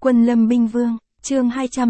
Quân Lâm Binh Vương, chương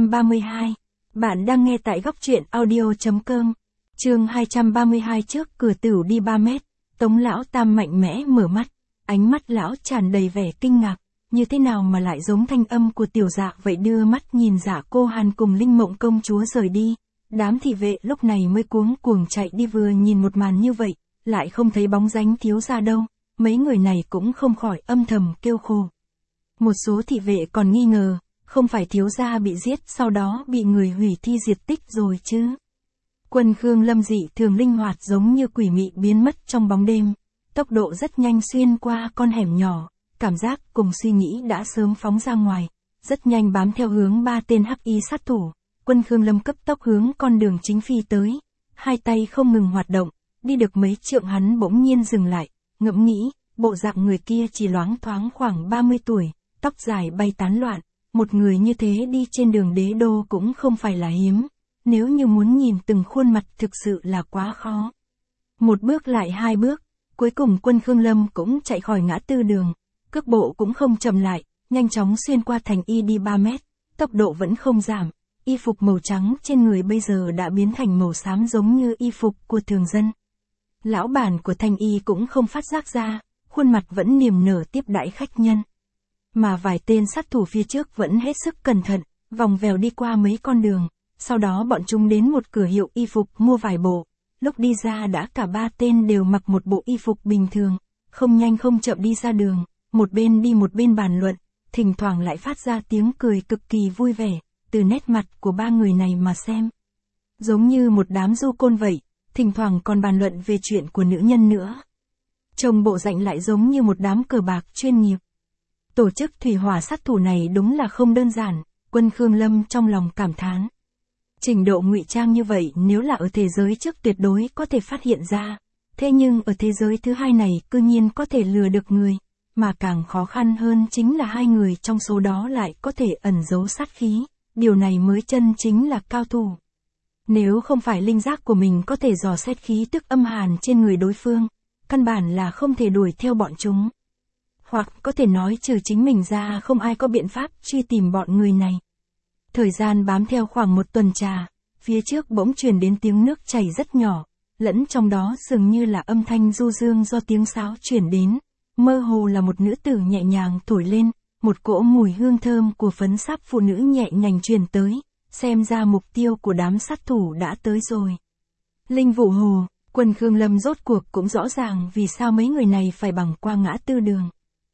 232. Bạn đang nghe tại góc truyện audio.com. Chương 232. Trước cửa tửu đi 3 mét, Tống lão tam mạnh mẽ mở mắt, ánh mắt lão tràn đầy vẻ kinh ngạc, như thế nào mà lại giống thanh âm của tiểu dạ vậy, đưa mắt nhìn Dạ Cô Hàn cùng Linh Mộng công chúa rời đi. Đám thị vệ lúc này mới cuống cuồng chạy đi, vừa nhìn một màn như vậy, lại không thấy bóng dáng thiếu gia đâu, mấy người này cũng không khỏi âm thầm kêu khổ. Một số thị vệ còn nghi ngờ, không phải thiếu gia bị giết sau đó bị người hủy thi diệt tích rồi chứ. Quân Khương Lâm dị thường linh hoạt, giống như quỷ mị biến mất trong bóng đêm, tốc độ rất nhanh xuyên qua con hẻm nhỏ, cảm giác cùng suy nghĩ đã sớm phóng ra ngoài, rất nhanh bám theo hướng 3 tên hắc y sát thủ. Quân Khương Lâm cấp tốc hướng con đường chính phi tới, hai tay không ngừng hoạt động, đi được mấy trượng hắn bỗng nhiên dừng lại, ngẫm nghĩ, bộ dạng người kia chỉ loáng thoáng khoảng 30 tuổi, tóc dài bay tán loạn, một người như thế đi trên đường đế đô cũng không phải là hiếm, nếu như muốn nhìn từng khuôn mặt thực sự là quá khó. Một bước lại hai bước, cuối cùng Quân Khương Lâm cũng chạy khỏi ngã tư đường, cước bộ cũng không chậm lại, nhanh chóng xuyên qua thành y đi 3 mét, tốc độ vẫn không giảm. Y phục màu trắng trên người bây giờ đã biến thành màu xám giống như y phục của thường dân. Lão bản của Thanh Y cũng không phát giác ra, khuôn mặt vẫn niềm nở tiếp đãi khách nhân. Mà vài tên sát thủ phía trước vẫn hết sức cẩn thận, vòng vèo đi qua mấy con đường, sau đó bọn chúng đến một cửa hiệu y phục mua vài bộ, lúc đi ra đã cả 3 tên đều mặc một bộ y phục bình thường, không nhanh không chậm đi ra đường, một bên đi một bên bàn luận, thỉnh thoảng lại phát ra tiếng cười cực kỳ vui vẻ. Từ nét mặt của 3 người này mà xem, giống như một đám du côn vậy, thỉnh thoảng còn bàn luận về chuyện của nữ nhân nữa. Trông bộ dạng lại giống như một đám cờ bạc chuyên nghiệp. Tổ chức thủy hỏa sát thủ này đúng là không đơn giản, Quân Khương Lâm trong lòng cảm thán. Trình độ ngụy trang như vậy nếu là ở thế giới trước tuyệt đối có thể phát hiện ra, thế nhưng ở thế giới thứ hai này cư nhiên có thể lừa được người, mà càng khó khăn hơn chính là 2 người trong số đó lại có thể ẩn giấu sát khí. Điều này mới chân chính là cao thủ. Nếu không phải linh giác của mình có thể dò xét khí tức âm hàn trên người đối phương, căn bản là không thể đuổi theo bọn chúng. Hoặc có thể nói trừ chính mình ra không ai có biện pháp truy tìm bọn người này. Thời gian bám theo khoảng 1 tuần trà, phía trước bỗng truyền đến tiếng nước chảy rất nhỏ, lẫn trong đó dường như là âm thanh du dương do tiếng sáo truyền đến, mơ hồ là một nữ tử nhẹ nhàng thổi lên. Một cỗ mùi hương thơm của phấn sáp phụ nữ nhẹ nhàng truyền tới, xem ra mục tiêu của đám sát thủ đã tới rồi. Linh Vũ Hồ, Quân Khương Lâm rốt cuộc cũng rõ ràng vì sao mấy người này phải bằng qua ngã tư đường.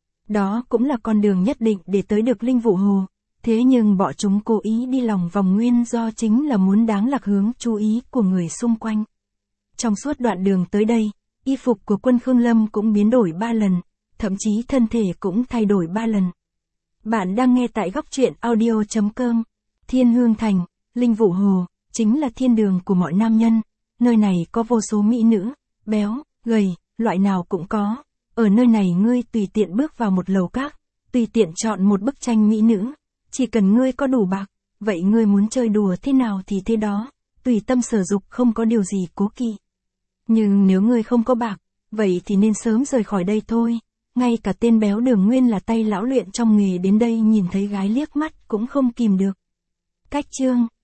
Đó cũng là con đường nhất định để tới được Linh Vũ Hồ, thế nhưng bọn chúng cố ý đi lòng vòng nguyên do chính là muốn đáng lạc hướng chú ý của người xung quanh. Trong suốt đoạn đường tới đây, y phục của Quân Khương Lâm cũng biến đổi 3 lần, thậm chí thân thể cũng thay đổi 3 lần. Bạn đang nghe tại góc truyện audio.com. Thiên Hương Thành, Linh Vũ Hồ, chính là thiên đường của mọi nam nhân. Nơi này có vô số mỹ nữ, béo, gầy, loại nào cũng có. Ở nơi này ngươi tùy tiện bước vào một lầu các, tùy tiện chọn một bức tranh mỹ nữ. Chỉ cần ngươi có đủ bạc, vậy ngươi muốn chơi đùa thế nào thì thế đó, tùy tâm sở dục, không có điều gì cố kỵ. Nhưng nếu ngươi không có bạc, vậy thì nên sớm rời khỏi đây thôi. Ngay cả tên béo Đường Nguyên là tay lão luyện trong nghề đến đây nhìn thấy gái liếc mắt cũng không kìm được. Cách chương